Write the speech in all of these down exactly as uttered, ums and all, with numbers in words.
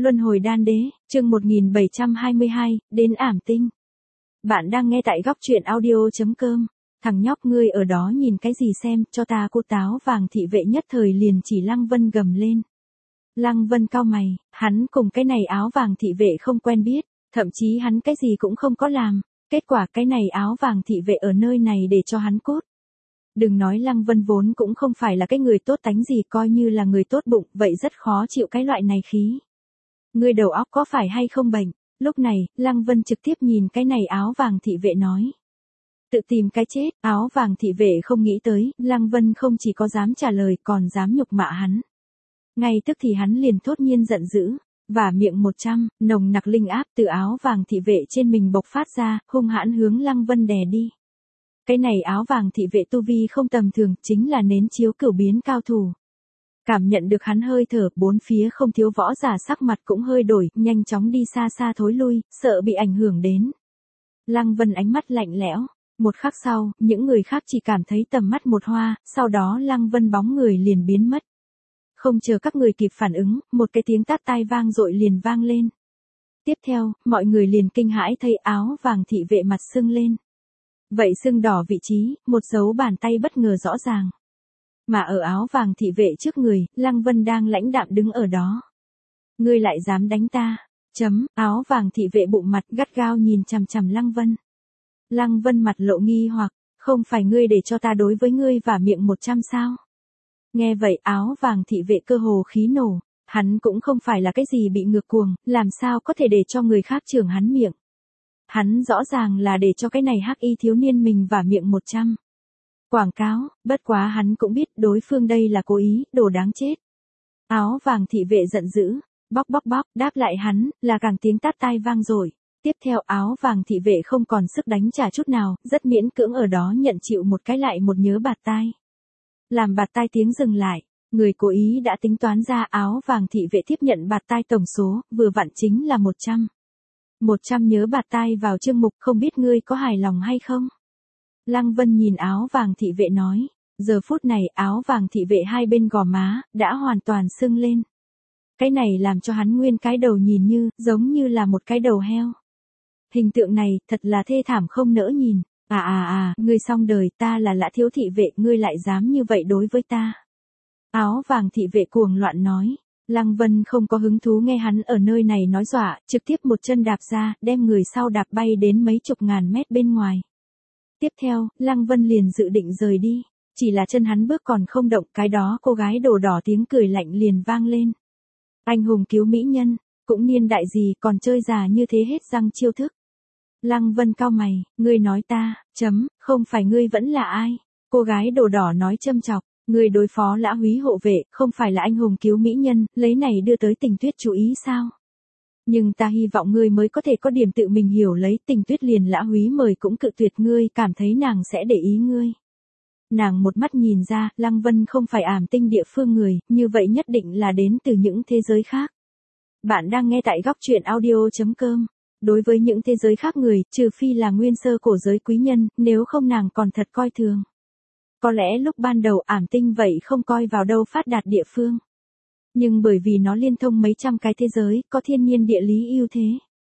Luân hồi đan đế, chương một nghìn bảy trăm hai mươi hai, đến ảm tinh. Bạn đang nghe tại góc truyện audio chấm com. Thằng nhóc ngươi ở đó nhìn cái gì xem, cho ta cô táo vàng thị vệ nhất thời liền chỉ Lăng Vân gầm lên. Lăng Vân cau mày, hắn cùng cái này áo vàng thị vệ không quen biết, thậm chí hắn cái gì cũng không có làm, kết quả cái này áo vàng thị vệ ở nơi này để cho hắn cốt. Đừng nói Lăng Vân vốn cũng không phải là cái người tốt tánh gì, coi như là người tốt bụng, vậy rất khó chịu cái loại này khí. Ngươi đầu óc có phải hay không bệnh? Lúc này, Lăng Vân trực tiếp nhìn cái này áo vàng thị vệ nói. Tự tìm cái chết, áo vàng thị vệ không nghĩ tới, Lăng Vân không chỉ có dám trả lời còn dám nhục mạ hắn. Ngay tức thì hắn liền thốt nhiên giận dữ, và miệng một trăm, nồng nặc linh áp từ áo vàng thị vệ trên mình bộc phát ra, hung hãn hướng Lăng Vân đè đi. Cái này áo vàng thị vệ tu vi không tầm thường, chính là nến chiếu cửu biến cao thủ. Cảm nhận được hắn hơi thở, bốn phía không thiếu võ giả sắc mặt cũng hơi đổi, nhanh chóng đi xa xa thối lui, sợ bị ảnh hưởng đến. Lăng Vân ánh mắt lạnh lẽo, một khắc sau, những người khác chỉ cảm thấy tầm mắt một hoa, sau đó Lăng Vân bóng người liền biến mất. Không chờ các người kịp phản ứng, một cái tiếng tát tai vang dội liền vang lên. Tiếp theo, mọi người liền kinh hãi thấy áo vàng thị vệ mặt sưng lên. Vậy sưng đỏ vị trí, một dấu bàn tay bất ngờ rõ ràng. Mà ở áo vàng thị vệ trước người, Lăng Vân đang lãnh đạm đứng ở đó. Ngươi lại dám đánh ta? Chấm, áo vàng thị vệ bụng mặt gắt gao nhìn chằm chằm Lăng Vân. Lăng Vân mặt lộ nghi hoặc, không phải ngươi để cho ta đối với ngươi và miệng một trăm sao? Nghe vậy áo vàng thị vệ cơ hồ khí nổ, hắn cũng không phải là cái gì bị ngược cuồng, làm sao có thể để cho người khác chưởng hắn miệng. Hắn rõ ràng là để cho cái này hắc y thiếu niên mình và miệng một trăm. Quảng cáo, bất quá hắn cũng biết đối phương đây là cố ý, đồ đáng chết. Áo vàng thị vệ giận dữ, bóc bóc bóc, đáp lại hắn, là càng tiếng tát tai vang rồi. Tiếp theo áo vàng thị vệ không còn sức đánh trả chút nào, rất miễn cưỡng ở đó nhận chịu một cái lại một nhớ bạt tai. Làm bạt tai tiếng dừng lại, người cố ý đã tính toán ra áo vàng thị vệ tiếp nhận bạt tai tổng số, vừa vặn chính là một trăm. một trăm nhớ bạt tai vào chương mục, không biết ngươi có hài lòng hay không? Lăng Vân nhìn áo vàng thị vệ nói, giờ phút này áo vàng thị vệ hai bên gò má, đã hoàn toàn sưng lên. Cái này làm cho hắn nguyên cái đầu nhìn như, giống như là một cái đầu heo. Hình tượng này, thật là thê thảm không nỡ nhìn, à à à, ngươi xong đời, ta là Lã thiếu thị vệ, ngươi lại dám như vậy đối với ta. Áo vàng thị vệ cuồng loạn nói, Lăng Vân không có hứng thú nghe hắn ở nơi này nói dọa, trực tiếp một chân đạp ra, đem người sau đạp bay đến mấy chục ngàn mét bên ngoài. Tiếp theo, Lăng Vân liền dự định rời đi, chỉ là chân hắn bước còn không động, cái đó cô gái đồ đỏ tiếng cười lạnh liền vang lên. Anh hùng cứu mỹ nhân, cũng niên đại gì còn chơi già như thế hết răng chiêu thức. Lăng Vân cau mày, ngươi nói ta, chấm, không phải ngươi vẫn là ai? Cô gái đồ đỏ nói châm chọc, ngươi đối phó Lã Húy hộ vệ, không phải là anh hùng cứu mỹ nhân, lấy này đưa tới Tình Tuyết chú ý sao? Nhưng ta hy vọng ngươi mới có thể có điểm tự mình hiểu lấy, Tình Tuyết liền Lã Húy mời cũng cự tuyệt ngươi, cảm thấy nàng sẽ để ý ngươi. Nàng một mắt nhìn ra, Lăng Vân không phải ảm tinh địa phương người, như vậy nhất định là đến từ những thế giới khác. Bạn đang nghe tại góc truyện audio chấm com. Đối với những thế giới khác người, trừ phi là nguyên sơ cổ giới quý nhân, nếu không nàng còn thật coi thường. Có lẽ lúc ban đầu ảm tinh vậy không coi vào đâu phát đạt địa phương. Nhưng bởi vì nó liên thông mấy trăm cái thế giới, có thiên nhiên địa lý ưu thế.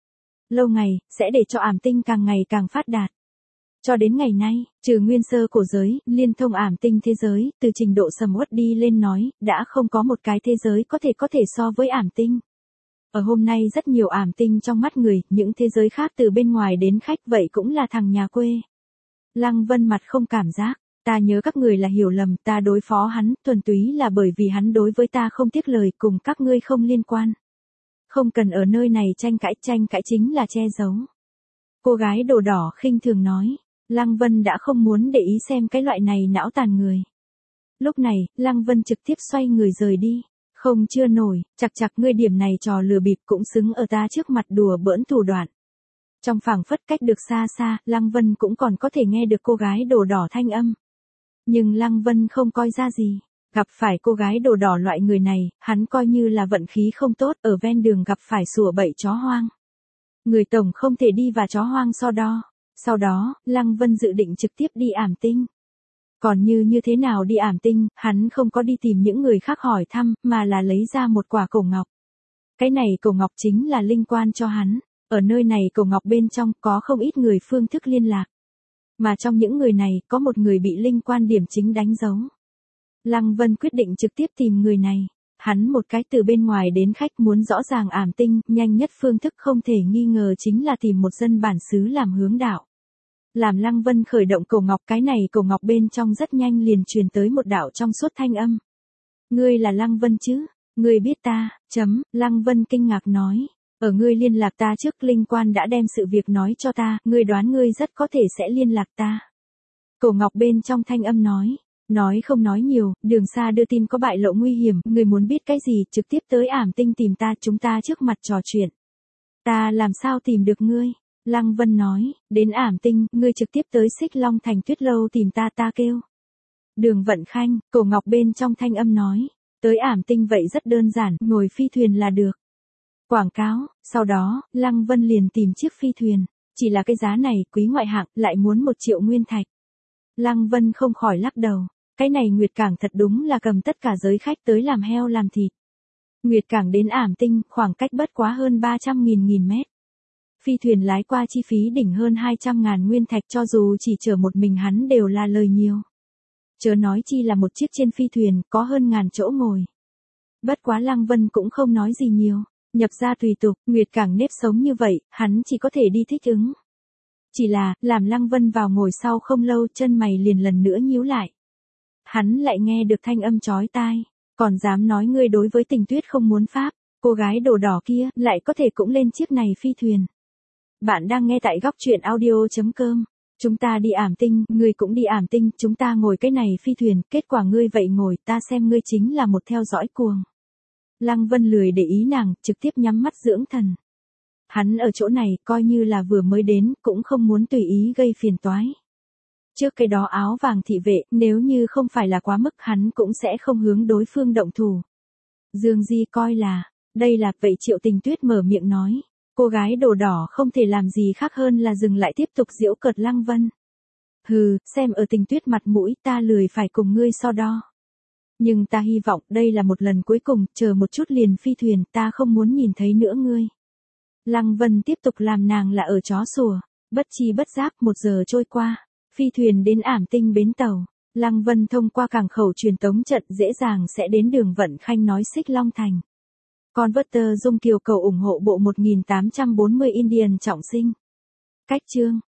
Lâu ngày, sẽ để cho ảm tinh càng ngày càng phát đạt. Cho đến ngày nay, trừ nguyên sơ cổ giới, liên thông ảm tinh thế giới, từ trình độ sầm uất đi lên nói, đã không có một cái thế giới có thể có thể so với ảm tinh. Ở hôm nay rất nhiều ảm tinh trong mắt người, những thế giới khác từ bên ngoài đến khách vậy cũng là thằng nhà quê. Lăng Vân mặt không cảm giác, ta nhớ các người là hiểu lầm, ta đối phó hắn, thuần túy là bởi vì hắn đối với ta không tiếc lời, cùng các ngươi không liên quan. Không cần ở nơi này tranh cãi, tranh cãi chính là che giấu. Cô gái đồ đỏ khinh thường nói, Lăng Vân đã không muốn để ý xem cái loại này não tàn người. Lúc này, Lăng Vân trực tiếp xoay người rời đi. Không chưa nổi, chặt chặt ngươi điểm này trò lừa bịp cũng xứng ở ta trước mặt đùa bỡn thủ đoạn. Trong phảng phất cách được xa xa, Lăng Vân cũng còn có thể nghe được cô gái đồ đỏ thanh âm. Nhưng Lăng Vân không coi ra gì, gặp phải cô gái đồ đỏ loại người này, hắn coi như là vận khí không tốt, ở ven đường gặp phải sủa bậy chó hoang. Người tổng không thể đi và chó hoang so đo. Sau đó, Lăng Vân dự định trực tiếp đi ảm tinh. Còn như như thế nào đi ảm tinh, hắn không có đi tìm những người khác hỏi thăm, mà là lấy ra một quả cổ ngọc. Cái này cổ ngọc chính là linh quan cho hắn. Ở nơi này cổ ngọc bên trong có không ít người phương thức liên lạc. Mà trong những người này có một người bị linh quan điểm chính đánh dấu. Lăng Vân quyết định trực tiếp tìm người này. Hắn một cái từ bên ngoài đến khách muốn rõ ràng ảm tinh, nhanh nhất phương thức không thể nghi ngờ chính là tìm một dân bản xứ làm hướng đạo. Làm Lăng Vân khởi động cổ ngọc, cái này cổ ngọc bên trong rất nhanh liền truyền tới một đạo trong suốt thanh âm. Ngươi là Lăng Vân chứ? Ngươi biết ta, chấm, Lăng Vân kinh ngạc nói. Ở ngươi liên lạc ta trước, linh quan đã đem sự việc nói cho ta, ngươi đoán ngươi rất có thể sẽ liên lạc ta. Cổ ngọc bên trong thanh âm nói. Nói không nói nhiều, đường xa đưa tin có bại lộ nguy hiểm, ngươi muốn biết cái gì, trực tiếp tới ảm tinh tìm ta, chúng ta trước mặt trò chuyện. Ta làm sao tìm được ngươi? Lăng Vân nói, đến ảm tinh, ngươi trực tiếp tới Xích Long Thành Tuyết Lâu tìm ta, ta kêu. Đường Vận Khanh, cổ ngọc bên trong thanh âm nói, tới ảm tinh vậy rất đơn giản, ngồi phi thuyền là được. Quảng cáo, sau đó, Lăng Vân liền tìm chiếc phi thuyền, chỉ là cái giá này, quý ngoại hạng, lại muốn một triệu nguyên thạch. Lăng Vân không khỏi lắc đầu, cái này Nguyệt Cảng thật đúng là cầm tất cả giới khách tới làm heo làm thịt. Nguyệt Cảng đến ảm tinh, khoảng cách bất quá hơn ba trăm nghìn nghìn mét. Phi thuyền lái qua chi phí đỉnh hơn hai trăm ngàn nguyên thạch, cho dù chỉ chở một mình hắn đều là lời nhiều. Chớ nói chi là một chiếc trên phi thuyền, có hơn ngàn chỗ ngồi. Bất quá Lăng Vân cũng không nói gì nhiều, nhập ra tùy tục, Nguyệt Cảng nếp sống như vậy, hắn chỉ có thể đi thích ứng. Chỉ là, làm Lăng Vân vào ngồi sau không lâu, chân mày liền lần nữa nhíu lại. Hắn lại nghe được thanh âm chói tai, còn dám nói ngươi đối với Tình Tuyết không muốn pháp, cô gái đồ đỏ kia, lại có thể cũng lên chiếc này phi thuyền. Bạn đang nghe tại góc truyện audio chấm com. Chúng ta đi ảm tinh, ngươi cũng đi ảm tinh, chúng ta ngồi cái này phi thuyền, kết quả ngươi vậy ngồi, ta xem ngươi chính là một theo dõi cuồng. Lăng Vân lười để ý nàng, trực tiếp nhắm mắt dưỡng thần. Hắn ở chỗ này, coi như là vừa mới đến, cũng không muốn tùy ý gây phiền toái. Trước cái đó áo vàng thị vệ, nếu như không phải là quá mức, hắn cũng sẽ không hướng đối phương động thủ. Dương Di coi là, đây là, vậy Triệu Tình Tuyết mở miệng nói. Cô gái đồ đỏ không thể làm gì khác hơn là dừng lại tiếp tục giễu cợt Lăng Vân. Hừ, xem ở Tình Tuyết mặt mũi, ta lười phải cùng ngươi so đo. Nhưng ta hy vọng đây là một lần cuối cùng, chờ một chút liền phi thuyền, ta không muốn nhìn thấy nữa ngươi. Lăng Vân tiếp tục làm nàng là ở chó sủa, bất chi bất giác một giờ trôi qua, phi thuyền đến ảm tinh bến tàu. Lăng Vân thông qua cảng khẩu truyền tống trận dễ dàng sẽ đến đường Vận Khanh nói Xích Long Thành. Converter Dung Kiều cầu ủng hộ bộ một nghìn tám trăm bốn mươi Indian trọng sinh. Cách chương